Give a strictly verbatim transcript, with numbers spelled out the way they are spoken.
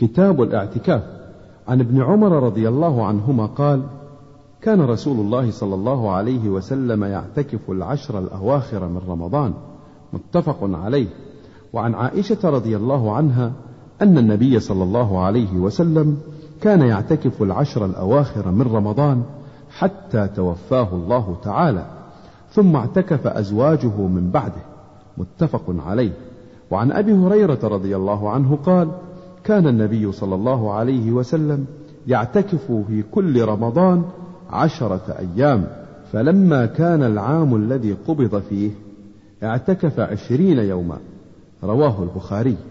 كتاب الاعتكاف. عن ابن عمر رضي الله عنهما قال: كان رسول الله صلى الله عليه وسلم يعتكف العشر الأواخر من رمضان، متفق عليه. وعن عائشة رضي الله عنها أن النبي صلى الله عليه وسلم كان يعتكف العشر الأواخر من رمضان حتى توفاه الله تعالى، ثم اعتكف أزواجه من بعده، متفق عليه. وعن أبي هريرة رضي الله عنه قال: كان النبي صلى الله عليه وسلم يعتكف في كل رمضان عشرة أيام، فلما كان العام الذي قبض فيه اعتكف عشرين يوما، رواه البخاري.